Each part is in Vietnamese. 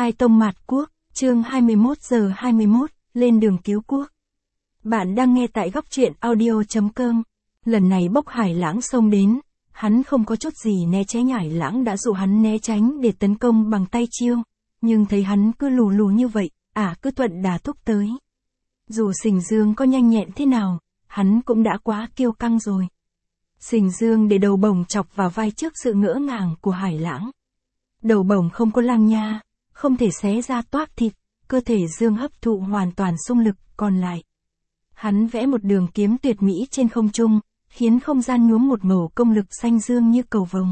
Khai tông mạt quốc, chương 21 giờ 21, lên đường cứu quốc. Bạn đang nghe tại góc truyện audio.com. Lần này Bốc Hải Lãng xông đến, hắn không có chút gì né tránh. Hải Lãng đã dụ hắn né tránh để tấn công bằng tay chiêu, nhưng thấy hắn cứ lù lù như vậy, cứ thuận đà thúc tới. Dù Sình Dương có nhanh nhẹn thế nào, hắn cũng đã quá kiêu căng rồi. Sình Dương để đầu bổng chọc vào vai trước sự ngỡ ngàng của Hải Lãng. Đầu bổng không có lăng nha, không thể xé ra toác thịt, cơ thể Dương hấp thụ hoàn toàn xung lực còn lại. Hắn vẽ một đường kiếm tuyệt mỹ trên không trung, khiến không gian nhuốm một màu công lực xanh dương như cầu vồng.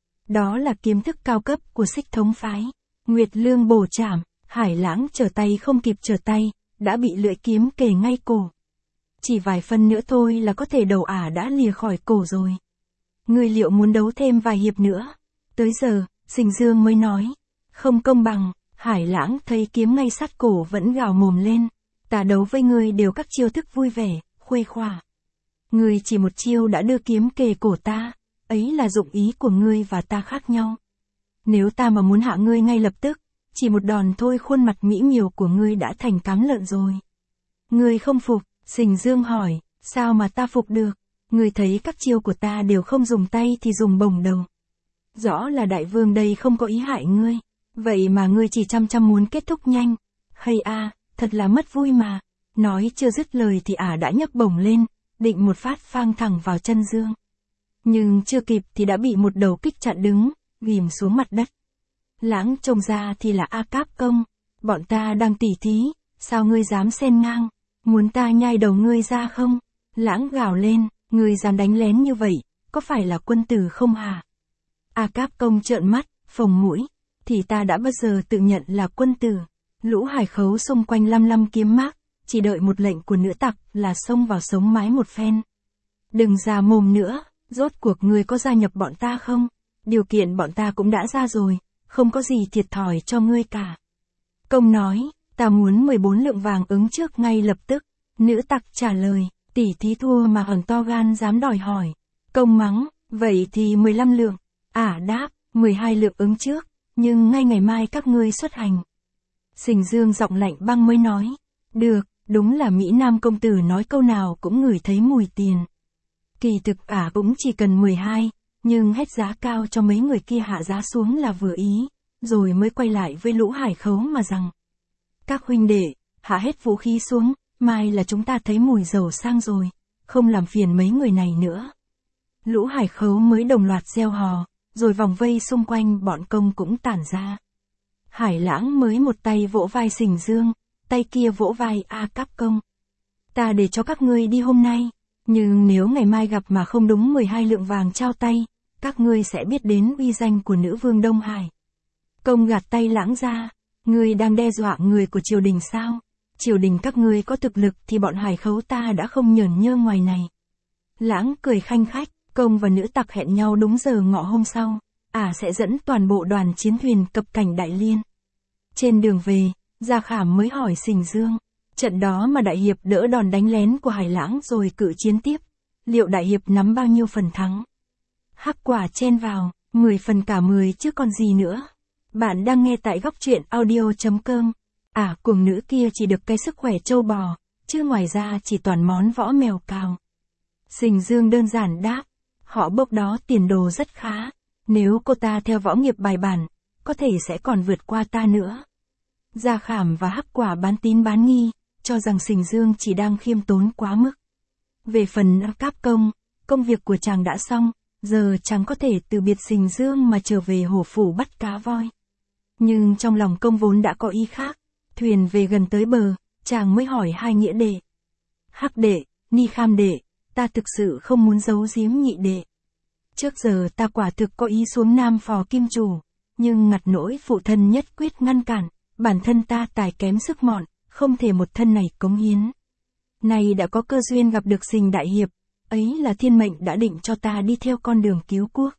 Đó là kiếm thức cao cấp của Xích Thống phái. Nguyệt Lương bổ chảm, Hải Lãng trở tay không kịp trở tay, đã bị lưỡi kiếm kề ngay cổ. Chỉ vài phân nữa thôi là có thể đầu đã lìa khỏi cổ rồi. Ngươi liệu muốn đấu thêm vài hiệp nữa? Tới giờ, Sình Dương mới nói. Không công bằng. Hải Lãng thấy kiếm ngay sát cổ vẫn gào mồm lên. Ta đấu với ngươi đều các chiêu thức vui vẻ, khuây khỏa. Ngươi chỉ một chiêu đã đưa kiếm kề cổ ta, ấy là dụng ý của ngươi và ta khác nhau. Nếu ta mà muốn hạ ngươi ngay lập tức, chỉ một đòn thôi khuôn mặt mỹ miều của ngươi đã thành cám lợn rồi. Ngươi không phục, Sình Dương hỏi, sao mà ta phục được? Ngươi thấy các chiêu của ta đều không dùng tay thì dùng bổng đầu. Rõ là đại vương đây không có ý hại ngươi. Vậy mà ngươi chỉ chăm muốn kết thúc nhanh. Hay thật là mất vui mà. Nói chưa dứt lời thì đã nhấc bổng lên, định một phát phang thẳng vào chân Dương. Nhưng chưa kịp thì đã bị một đầu kích chặn đứng, ghìm xuống mặt đất. Lãng trông ra thì là A Cáp Công. Bọn ta đang tỉ thí, sao ngươi dám xen ngang? Muốn ta nhai đầu ngươi ra không? Lãng gào lên, ngươi dám đánh lén như vậy, có phải là quân tử không hả? A Cáp Công trợn mắt, phồng mũi. Thì ta đã bao giờ tự nhận là quân tử. Lũ hải khấu xung quanh lăm kiếm mác, chỉ đợi một lệnh của nữ tặc là xông vào sống mái một phen. Đừng ra mồm nữa, rốt cuộc ngươi có gia nhập bọn ta không? Điều kiện bọn ta cũng đã ra rồi, không có gì thiệt thòi cho ngươi cả. Công nói, ta muốn 14 lượng vàng ứng trước ngay lập tức. Nữ tặc trả lời, tỷ thí thua mà hẳn to gan dám đòi hỏi. Công mắng, vậy thì 15 lượng. Đáp, 12 lượng ứng trước, nhưng ngay ngày mai các ngươi xuất hành. Sình Dương giọng lạnh băng mới nói, được, đúng là Mỹ Nam công tử nói câu nào cũng ngửi thấy mùi tiền. Kỳ thực cũng chỉ cần 12, nhưng hết giá cao cho mấy người kia hạ giá xuống là vừa ý, rồi mới quay lại với lũ hải khấu mà rằng. Các huynh đệ, hạ hết vũ khí xuống, mai là chúng ta thấy mùi dầu sang rồi, không làm phiền mấy người này nữa. Lũ hải khấu mới đồng loạt reo hò, rồi vòng vây xung quanh bọn công cũng tản ra. Hải Lãng mới một tay vỗ vai Sình Dương, tay kia vỗ vai A Cáp Công. Ta để cho các ngươi đi hôm nay, nhưng nếu ngày mai gặp mà không đúng 12 lượng vàng trao tay, các ngươi sẽ biết đến uy danh của nữ vương Đông Hải. Công gạt tay Lãng ra, ngươi đang đe dọa người của triều đình sao? Triều đình các ngươi có thực lực thì bọn hải khấu ta đã không nhởn nhơ ngoài này. Lãng cười khanh khách. Công và nữ tặc hẹn nhau đúng giờ ngọ hôm sau, sẽ dẫn toàn bộ đoàn chiến thuyền cập cảnh Đại Liên. Trên đường về, Gia Khảm mới hỏi Sình Dương, trận đó mà đại hiệp đỡ đòn đánh lén của Hải Lãng rồi cự chiến tiếp, liệu đại hiệp nắm bao nhiêu phần thắng? Hắc Quả chen vào, 10 phần cả 10 chứ còn gì nữa. Bạn đang nghe tại góc truyện audio.com. Cuồng nữ kia chỉ được cái sức khỏe trâu bò, chứ ngoài ra chỉ toàn món võ mèo cào. Sình Dương đơn giản đáp. Họ Bốc đó tiền đồ rất khá, nếu cô ta theo võ nghiệp bài bản, có thể sẽ còn vượt qua ta nữa. Gia Khảm và Hắc Quả bán tín bán nghi, cho rằng Sình Dương chỉ đang khiêm tốn quá mức. Về phần A Cáp Công, công việc của chàng đã xong, giờ chàng có thể từ biệt Sình Dương mà trở về Hổ Phủ bắt cá voi. Nhưng trong lòng công vốn đã có ý khác, thuyền về gần tới bờ, chàng mới hỏi hai nghĩa đệ. Hắc đệ, Ni Kham đệ. Ta thực sự không muốn giấu giếm nhị đệ. Trước giờ ta quả thực có ý xuống Nam phò Kim Chủ, nhưng ngặt nỗi phụ thân nhất quyết ngăn cản, bản thân ta tài kém sức mọn, không thể một thân này cống hiến. Nay đã có cơ duyên gặp được Sình đại hiệp, ấy là thiên mệnh đã định cho ta đi theo con đường cứu quốc.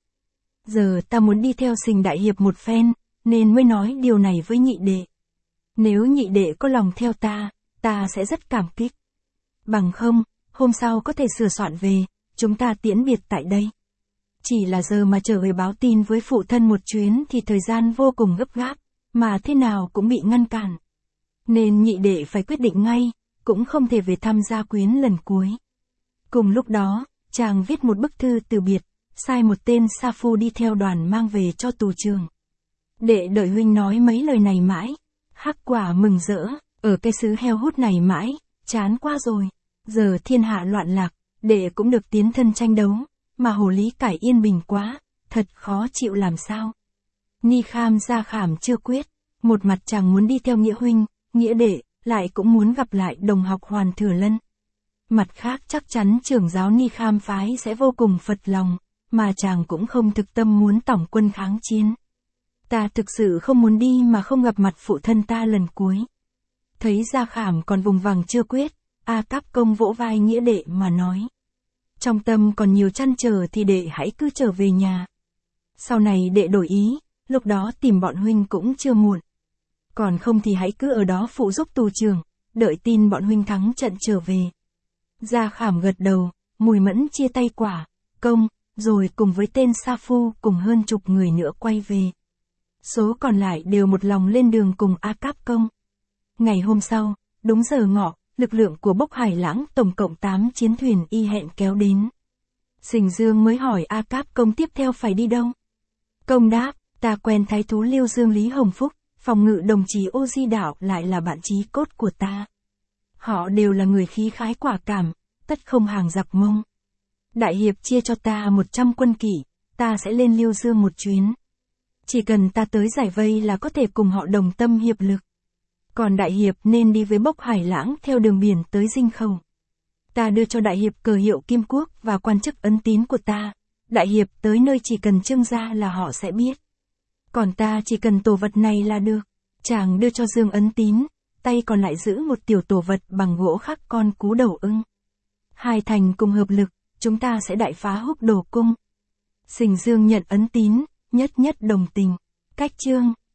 Giờ ta muốn đi theo Sình đại hiệp một phen, nên mới nói điều này với nhị đệ. Nếu nhị đệ có lòng theo ta sẽ rất cảm kích. Bằng không, hôm sau có thể sửa soạn về, chúng ta tiễn biệt tại đây. Chỉ là giờ mà trở về báo tin với phụ thân một chuyến thì thời gian vô cùng gấp gáp, mà thế nào cũng bị ngăn cản. Nên nhị đệ phải quyết định ngay, cũng không thể về thăm gia quyến lần cuối. Cùng lúc đó, chàng viết một bức thư từ biệt, sai một tên sa phu đi theo đoàn mang về cho tù trưởng. Đệ đợi huynh nói mấy lời này mãi. Hắc Quả mừng rỡ, ở cái xứ heo hút này mãi, chán quá rồi. Giờ thiên hạ loạn lạc, đệ cũng được tiến thân tranh đấu, mà hồ lý cải yên bình quá, thật khó chịu làm sao. Ni Kham Gia Khảm chưa quyết, một mặt chàng muốn đi theo nghĩa huynh, nghĩa đệ, lại cũng muốn gặp lại đồng học Hoàn Thừa Lân. Mặt khác chắc chắn trưởng giáo Ni Kham phái sẽ vô cùng phật lòng, mà chàng cũng không thực tâm muốn tổng quân kháng chiến. Ta thực sự không muốn đi mà không gặp mặt phụ thân ta lần cuối. Thấy Gia Khảm còn vùng vằng chưa quyết, A Cáp Công vỗ vai nghĩa đệ mà nói. Trong tâm còn nhiều trăn trở thì đệ hãy cứ trở về nhà. Sau này đệ đổi ý, lúc đó tìm bọn huynh cũng chưa muộn. Còn không thì hãy cứ ở đó phụ giúp tù trưởng, đợi tin bọn huynh thắng trận trở về. Gia Khảm gật đầu, Mùi Mẫn chia tay Quả, Công, rồi cùng với tên sa phu cùng hơn chục người nữa quay về. Số còn lại đều một lòng lên đường cùng A Cáp Công. Ngày hôm sau, đúng giờ ngọ, lực lượng của Bốc Hải Lãng tổng cộng 8 chiến thuyền y hẹn kéo đến. Sình Dương mới hỏi A Cáp Công tiếp theo phải đi đâu. Công đáp, ta quen thái thú Liêu Dương Lý Hồng Phúc, phòng ngự đồng chí Ô Di Đạo lại là bạn chí cốt của ta. Họ đều là người khí khái quả cảm, tất không hàng giặc Mông. Đại hiệp chia cho ta 100 quân kỷ, ta sẽ lên Liêu Dương một chuyến. Chỉ cần ta tới giải vây là có thể cùng họ đồng tâm hiệp lực. Còn đại hiệp nên đi với Bốc Hải Lãng theo đường biển tới Dinh Khẩu. Ta đưa cho đại hiệp cờ hiệu Kim Quốc và quan chức ấn tín của ta. Đại hiệp tới nơi chỉ cần trưng ra là họ sẽ biết. Còn ta chỉ cần tổ vật này là được. Chàng đưa cho Dương ấn tín, tay còn lại giữ một tiểu tổ vật bằng gỗ khắc con cú đầu ưng. Hai thành cùng hợp lực, chúng ta sẽ đại phá Húc Đồ Cung. Sình Dương nhận ấn tín, nhất nhất đồng tình. Cách chương